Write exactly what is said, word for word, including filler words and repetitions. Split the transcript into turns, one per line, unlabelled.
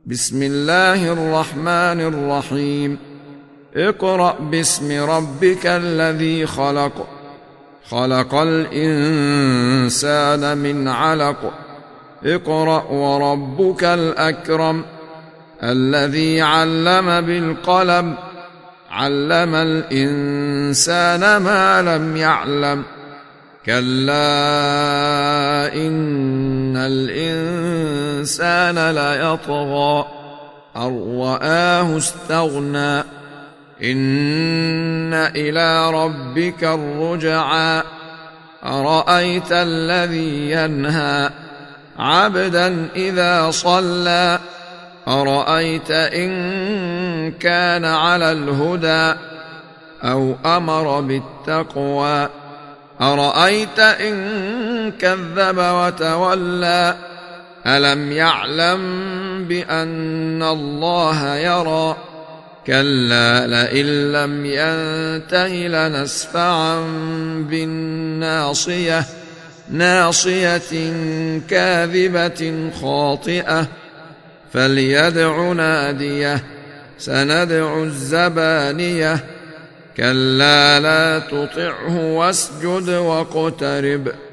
بسم الله الرحمن الرحيم اقرأ باسم ربك الذي خلق خلق الإنسان من علق اقرأ وربك الأكرم الذي علم بالقلم علم الإنسان ما لم يعلم كلا إن الإنسان ليطغى أن رآه استغنى إن إلى ربك الرجعى أرأيت الذي ينهى عبدا إذا صلى أرأيت إن كان على الهدى أو أمر بالتقوى أرأيت إن كذب وتولى ألم يعلم بأن الله يرى كلا لئن لم ينته لنسفعا بالناصية ناصية كاذبة خاطئة فليدع ناديه سندع الزبانية كلا لا تطعه واسجد واقترب